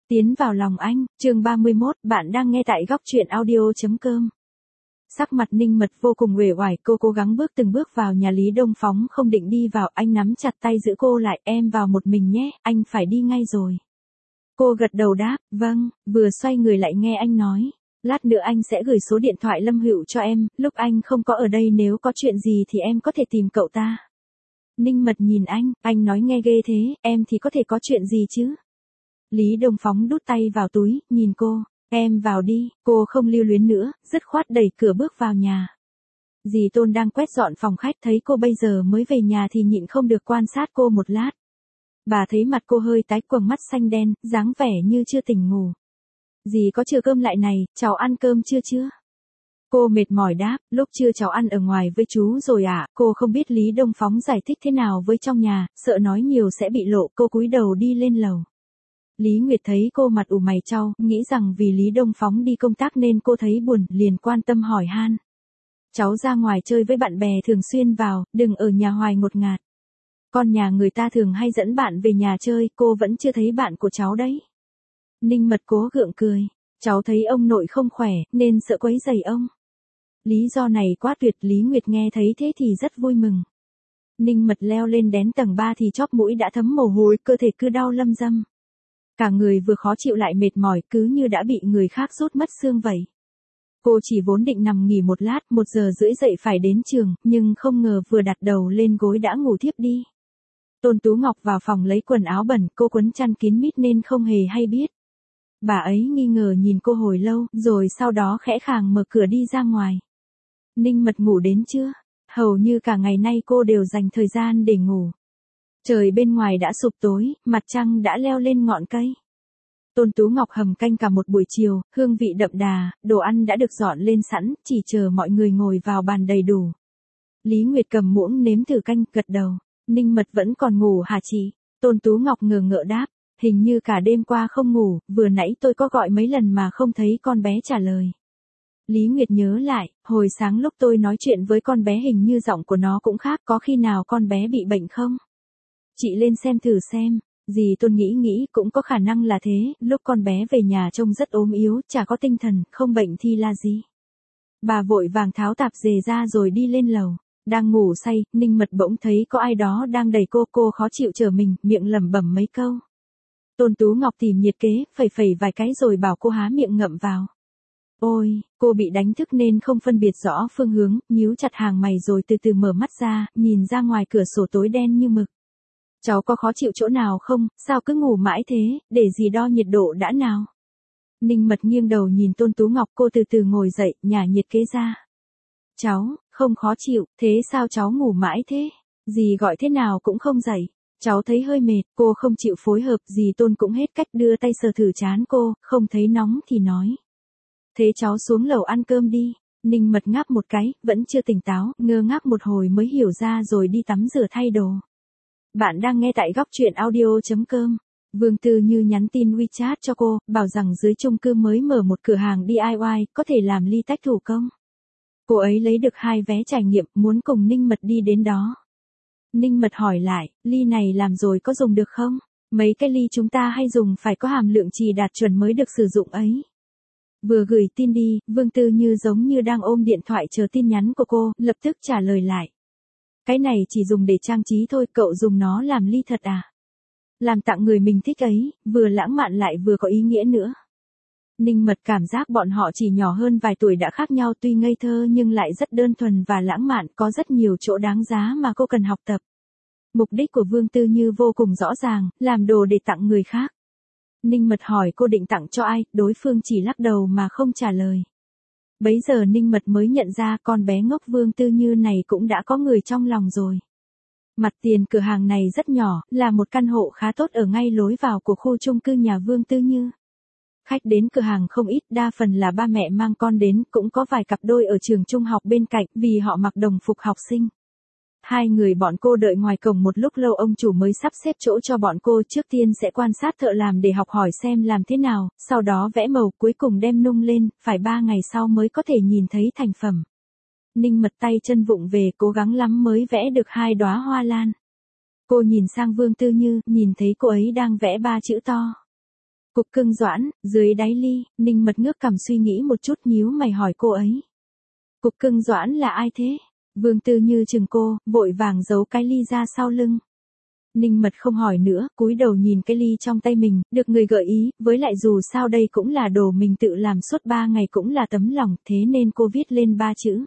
Tiến vào lòng anh, chương 31, bạn đang nghe tại góc truyện audio.com. Sắc mặt Ninh Mật vô cùng uể oải, cô cố gắng bước từng bước vào nhà Lý Đông Phóng không định đi vào, anh nắm chặt tay giữ cô lại, em vào một mình nhé, anh phải đi ngay rồi. Cô gật đầu đáp, vâng, vừa xoay người lại nghe anh nói, lát nữa anh sẽ gửi số điện thoại Lâm Hữu cho em, lúc anh không có ở đây nếu có chuyện gì thì em có thể tìm cậu ta. Ninh Mật nhìn anh nói nghe ghê thế, em thì có thể có chuyện gì chứ? Lý Đông Phóng đút tay vào túi, nhìn cô, em vào đi, cô không lưu luyến nữa, dứt khoát đẩy cửa bước vào nhà. Dì Tôn đang quét dọn phòng khách thấy cô bây giờ mới về nhà thì nhịn không được quan sát cô một lát. Bà thấy mặt cô hơi tái quầng mắt xanh đen, dáng vẻ như chưa tỉnh ngủ. Dì có chưa cơm lại này, cháu ăn cơm chưa? Cô mệt mỏi đáp, lúc trưa cháu ăn ở ngoài với chú rồi ạ. Cô không biết Lý Đông Phóng giải thích thế nào với trong nhà, sợ nói nhiều sẽ bị lộ, cô cúi đầu đi lên lầu. Lý Nguyệt thấy cô mặt ủ mày chau, nghĩ rằng vì Lý Đông Phóng đi công tác nên cô thấy buồn, liền quan tâm hỏi han. Cháu ra ngoài chơi với bạn bè thường xuyên vào, đừng ở nhà hoài ngột ngạt. Con nhà người ta thường hay dẫn bạn về nhà chơi, cô vẫn chưa thấy bạn của cháu đấy. Ninh Mật cố gượng cười, cháu thấy ông nội không khỏe, nên sợ quấy rầy ông. Lý do này quá tuyệt, Lý Nguyệt nghe thấy thế thì rất vui mừng. Ninh Mật leo lên đến tầng 3 thì chóp mũi đã thấm mồ hôi, cơ thể cứ đau lâm dâm. Cả người vừa khó chịu lại mệt mỏi, cứ như đã bị người khác rút mất xương vậy. Cô chỉ vốn định nằm nghỉ một lát, 1:30 dậy phải đến trường, nhưng không ngờ vừa đặt đầu lên gối đã ngủ thiếp đi. Tôn Tú Ngọc vào phòng lấy quần áo bẩn, cô quấn chăn kín mít nên không hề hay biết. Bà ấy nghi ngờ nhìn cô hồi lâu, rồi sau đó khẽ khàng mở cửa đi ra ngoài. Ninh Mật ngủ đến chưa? Hầu như cả ngày nay cô đều dành thời gian để ngủ. Trời bên ngoài đã sụp tối, mặt trăng đã leo lên ngọn cây. Tôn Tú Ngọc hầm canh cả một buổi chiều, hương vị đậm đà, đồ ăn đã được dọn lên sẵn, chỉ chờ mọi người ngồi vào bàn đầy đủ. Lý Nguyệt cầm muỗng nếm thử canh, gật đầu. Ninh Mật vẫn còn ngủ hả chị? Tôn Tú Ngọc ngờ ngợ đáp, hình như cả đêm qua không ngủ, vừa nãy tôi có gọi mấy lần mà không thấy con bé trả lời. Lý Nguyệt nhớ lại, hồi sáng lúc tôi nói chuyện với con bé hình như giọng của nó cũng khác, có khi nào con bé bị bệnh không? Chị lên xem thử xem. Dì Tôn nghĩ cũng có khả năng là thế, lúc con bé về nhà trông rất ốm yếu, chả có tinh thần, không bệnh thì là gì. Bà vội vàng tháo tạp dề ra rồi đi lên lầu. Đang ngủ say, Ninh Mật bỗng thấy có ai đó đang đẩy cô khó chịu trở mình, miệng lẩm bẩm mấy câu. Tôn Tú Ngọc tìm nhiệt kế, phẩy vài cái rồi bảo cô há miệng ngậm vào. Ôi, cô bị đánh thức nên không phân biệt rõ phương hướng, nhíu chặt hàng mày rồi từ từ mở mắt ra, nhìn ra ngoài cửa sổ tối đen như mực. Cháu có khó chịu chỗ nào không, sao cứ ngủ mãi thế, để dì đo nhiệt độ đã nào. Ninh Mật nghiêng đầu nhìn Tôn Tú Ngọc, cô từ từ ngồi dậy, nhả nhiệt kế ra. Cháu, không khó chịu, thế sao cháu ngủ mãi thế? Dì gọi thế nào cũng không dậy. Cháu thấy hơi mệt, cô không chịu phối hợp, dì Tôn cũng hết cách đưa tay sờ thử trán cô, không thấy nóng thì nói. Thế cháu xuống lầu ăn cơm đi. Ninh Mật ngáp một cái, vẫn chưa tỉnh táo, ngơ ngác một hồi mới hiểu ra rồi đi tắm rửa thay đồ. Bạn đang nghe tại góc truyện audio.com. Vương Tư Như nhắn tin WeChat cho cô, bảo rằng dưới chung cư mới mở một cửa hàng DIY, có thể làm ly tách thủ công. Cô ấy lấy được 2 vé trải nghiệm, muốn cùng Ninh Mật đi đến đó. Ninh Mật hỏi lại, ly này làm rồi có dùng được không? Mấy cái ly chúng ta hay dùng phải có hàm lượng chì đạt chuẩn mới được sử dụng ấy. Vừa gửi tin đi, Vương Tư Như giống như đang ôm điện thoại chờ tin nhắn của cô, lập tức trả lời lại. Cái này chỉ dùng để trang trí thôi, cậu dùng nó làm ly thật à? Làm tặng người mình thích ấy, vừa lãng mạn lại vừa có ý nghĩa nữa. Ninh Mật cảm giác bọn họ chỉ nhỏ hơn vài tuổi đã khác nhau, tuy ngây thơ nhưng lại rất đơn thuần và lãng mạn, có rất nhiều chỗ đáng giá mà cô cần học tập. Mục đích của Vương Tư Như vô cùng rõ ràng, làm đồ để tặng người khác. Ninh Mật hỏi cô định tặng cho ai, đối phương chỉ lắc đầu mà không trả lời. Bấy giờ Ninh Mật mới nhận ra con bé ngốc Vương Tư Như này cũng đã có người trong lòng rồi. Mặt tiền cửa hàng này rất nhỏ, là một căn hộ khá tốt ở ngay lối vào của khu chung cư nhà Vương Tư Như. Khách đến cửa hàng không ít, đa phần là ba mẹ mang con đến, cũng có vài cặp đôi ở trường trung học bên cạnh vì họ mặc đồng phục học sinh. 2 người bọn cô đợi ngoài cổng một lúc lâu, ông chủ mới sắp xếp chỗ cho bọn cô, trước tiên sẽ quan sát thợ làm để học hỏi xem làm thế nào, sau đó vẽ màu, cuối cùng đem nung lên, phải 3 ngày sau mới có thể nhìn thấy thành phẩm. Ninh Mật tay chân vụng về, cố gắng lắm mới vẽ được 2 đóa hoa lan. Cô nhìn sang Vương Tư Như, nhìn thấy cô ấy đang vẽ 3 chữ to. Cục Cưng Doãn, dưới đáy ly, Ninh Mật ngước cằm suy nghĩ một chút nhíu mày hỏi cô ấy. Cục Cưng Doãn là ai thế? Vương Tư Như chừng cô, vội vàng giấu cái ly ra sau lưng. Ninh Mật không hỏi nữa, cúi đầu nhìn cái ly trong tay mình, được người gợi ý, với lại dù sao đây cũng là đồ mình tự làm suốt 3 ngày cũng là tấm lòng, thế nên cô viết lên 3 chữ.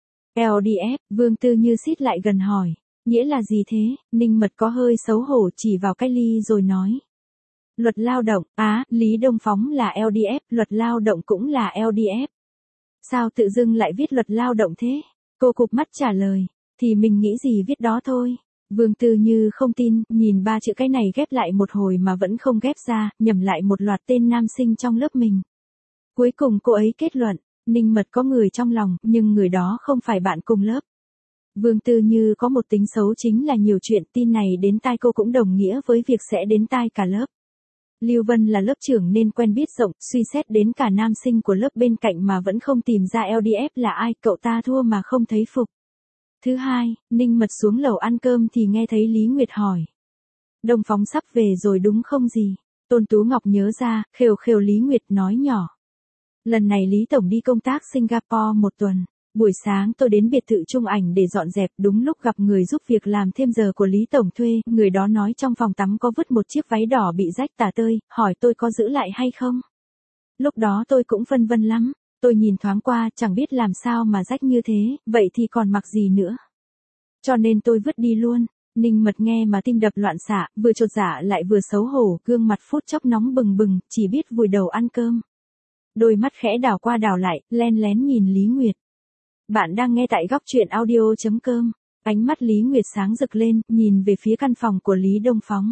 LDF, Vương Tư Như xít lại gần hỏi. Nghĩa là gì thế? Ninh Mật có hơi xấu hổ chỉ vào cái ly rồi nói. Luật lao động, Lý Đông Phóng là LDF, luật lao động cũng là LDF. Sao tự dưng lại viết luật lao động thế? Cô cụp mắt trả lời. Thì mình nghĩ gì viết đó thôi. Vương Tư Như không tin, nhìn 3 chữ cái này ghép lại một hồi mà vẫn không ghép ra, nhẩm lại một loạt tên nam sinh trong lớp mình. Cuối cùng cô ấy kết luận, Ninh Mật có người trong lòng, nhưng người đó không phải bạn cùng lớp. Vương Tư Như có một tính xấu chính là nhiều chuyện, tin này đến tai cô cũng đồng nghĩa với việc sẽ đến tai cả lớp. Lưu Vân là lớp trưởng nên quen biết rộng, suy xét đến cả nam sinh của lớp bên cạnh mà vẫn không tìm ra LDF là ai, cậu ta thua mà không thấy phục. Thứ hai, Ninh Mật xuống lầu ăn cơm thì nghe thấy Lý Nguyệt hỏi. Đông Phóng sắp về rồi đúng không gì? Tôn Tú Ngọc nhớ ra, khều khều Lý Nguyệt nói nhỏ. Lần này Lý Tổng đi công tác Singapore 1 tuần. Buổi sáng tôi đến biệt thự Trung Ảnh để dọn dẹp, đúng lúc gặp người giúp việc làm thêm giờ của Lý Tổng thuê, người đó nói trong phòng tắm có vứt một chiếc váy đỏ bị rách tả tơi, hỏi tôi có giữ lại hay không. Lúc đó tôi cũng phân vân lắm, tôi nhìn thoáng qua chẳng biết làm sao mà rách như thế, vậy thì còn mặc gì nữa. Cho nên tôi vứt đi luôn. Ninh Mật nghe mà tim đập loạn xạ, vừa chột dạ lại vừa xấu hổ, gương mặt phút chốc nóng bừng bừng, chỉ biết vùi đầu ăn cơm. Đôi mắt khẽ đảo qua đảo lại, len lén nhìn Lý Nguyệt. Bạn đang nghe tại góc truyện audio.com. Ánh mắt Lý Nguyệt sáng rực lên, nhìn về phía căn phòng của Lý Đông Phóng.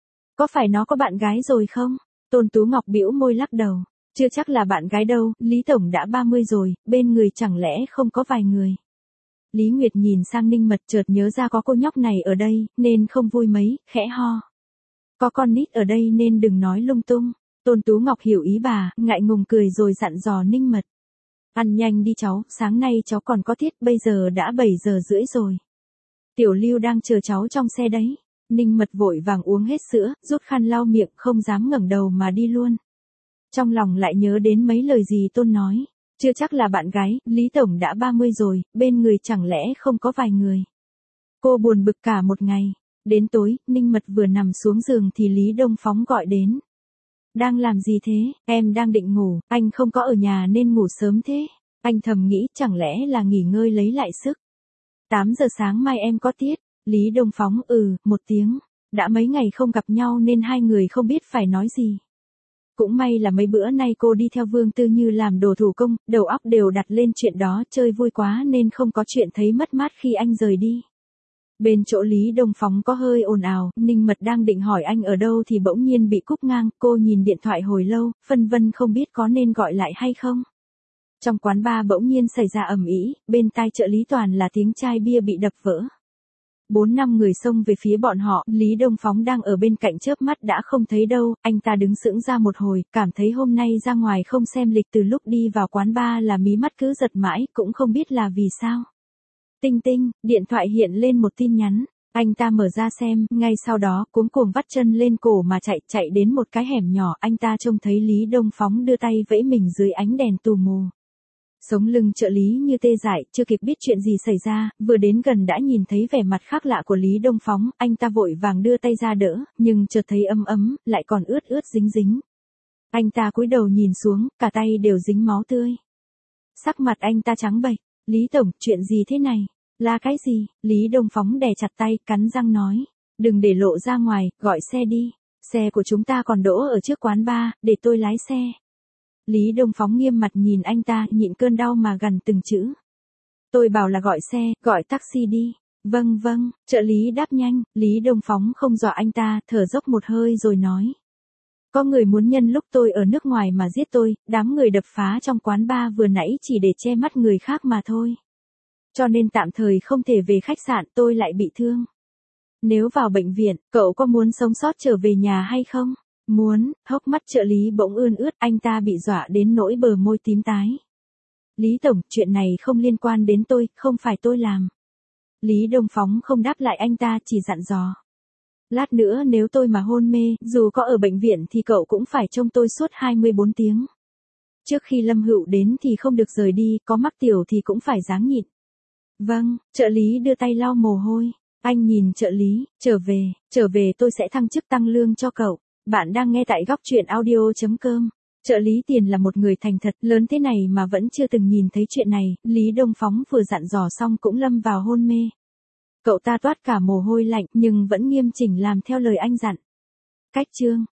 Có phải nó có bạn gái rồi không? Tôn Tú Ngọc bĩu môi lắc đầu. Chưa chắc là bạn gái đâu, Lý Tổng đã 30 rồi, bên người chẳng lẽ không có vài người. Lý Nguyệt nhìn sang Ninh Mật chợt nhớ ra có cô nhóc này ở đây, nên không vui mấy, khẽ ho. Có con nít ở đây nên đừng nói lung tung. Tôn Tú Ngọc hiểu ý bà, ngại ngùng cười rồi dặn dò Ninh Mật. Ăn nhanh đi cháu, sáng nay cháu còn có tiết, bây giờ đã 7 giờ rưỡi rồi. Tiểu Lưu đang chờ cháu trong xe đấy. Ninh Mật vội vàng uống hết sữa, rút khăn lau miệng, không dám ngẩng đầu mà đi luôn. Trong lòng lại nhớ đến mấy lời gì Tôn nói. Chưa chắc là bạn gái, Lý Tổng đã 30 rồi, bên người chẳng lẽ không có vài người. Cô buồn bực cả một ngày. Đến tối, Ninh Mật vừa nằm xuống giường thì Lý Đông Phóng gọi đến. Đang làm gì thế? Em đang định ngủ, anh không có ở nhà nên ngủ sớm thế. Anh thầm nghĩ chẳng lẽ là nghỉ ngơi lấy lại sức. 8 giờ sáng mai em có tiết. Lý Đông Phóng một tiếng. Đã mấy ngày không gặp nhau nên hai người không biết phải nói gì. Cũng may là mấy bữa nay cô đi theo Vương Tư Như làm đồ thủ công, đầu óc đều đặt lên chuyện đó, chơi vui quá nên không có chuyện thấy mất mát khi anh rời đi. Bên chỗ Lý Đông Phóng có hơi ồn ào, Ninh Mật đang định hỏi anh ở đâu thì bỗng nhiên bị cúp ngang, cô nhìn điện thoại hồi lâu, phân vân không biết có nên gọi lại hay không. Trong quán bar bỗng nhiên xảy ra ầm ĩ, bên tai trợ lý toàn là tiếng chai bia bị đập vỡ. 4-5 người xông về phía bọn họ, Lý Đông Phóng đang ở bên cạnh chớp mắt đã không thấy đâu, anh ta đứng sững ra một hồi, cảm thấy hôm nay ra ngoài không xem lịch từ lúc đi vào quán bar là mí mắt cứ giật mãi, cũng không biết là vì sao. Tinh tinh, điện thoại hiện lên một tin nhắn, anh ta mở ra xem, ngay sau đó cuống cuồng vắt chân lên cổ mà chạy đến một cái hẻm nhỏ, anh ta trông thấy Lý Đông Phóng đưa tay vẫy mình dưới ánh đèn tù mù. Sống lưng trợ lý như tê dại, chưa kịp biết chuyện gì xảy ra, vừa đến gần đã nhìn thấy vẻ mặt khác lạ của Lý Đông Phóng, anh ta vội vàng đưa tay ra đỡ, nhưng chợt thấy ấm ấm, lại còn ướt ướt dính dính. Anh ta cúi đầu nhìn xuống, cả tay đều dính máu tươi. Sắc mặt anh ta trắng bệch, Lý Tổng, chuyện gì thế này? Là cái gì? Lý Đông Phóng đè chặt tay, cắn răng nói. Đừng để lộ ra ngoài, gọi xe đi. Xe của chúng ta còn đỗ ở trước quán bar, để tôi lái xe. Lý Đông Phóng nghiêm mặt nhìn anh ta, nhịn cơn đau mà gằn từng chữ. Tôi bảo là gọi xe, gọi taxi đi. Vâng vâng, trợ lý đáp nhanh, Lý Đông Phóng không dọa anh ta, thở dốc một hơi rồi nói. Có người muốn nhân lúc tôi ở nước ngoài mà giết tôi, đám người đập phá trong quán bar vừa nãy chỉ để che mắt người khác mà thôi. Cho nên tạm thời không thể về khách sạn, tôi lại bị thương. Nếu vào bệnh viện, cậu có muốn sống sót trở về nhà hay không? Muốn, hốc mắt trợ lý bỗng ươn ướt, anh ta bị dọa đến nỗi bờ môi tím tái. Lý Tổng, chuyện này không liên quan đến tôi, không phải tôi làm. Lý Đông Phóng không đáp lại anh ta, chỉ dặn dò. Lát nữa nếu tôi mà hôn mê, dù có ở bệnh viện thì cậu cũng phải trông tôi suốt 24 tiếng. Trước khi Lâm Hữu đến thì không được rời đi, có mắc tiểu thì cũng phải ráng nhịn. Vâng, trợ lý đưa tay lau mồ hôi. Anh nhìn trợ lý, trở về tôi sẽ thăng chức tăng lương cho cậu. Bạn đang nghe tại góc truyện audio.com. Trợ lý Tiền là một người thành thật, lớn thế này mà vẫn chưa từng nhìn thấy chuyện này, Lý Đông Phóng vừa dặn dò xong cũng lâm vào hôn mê. Cậu ta toát cả mồ hôi lạnh nhưng vẫn nghiêm chỉnh làm theo lời anh dặn. Cách chương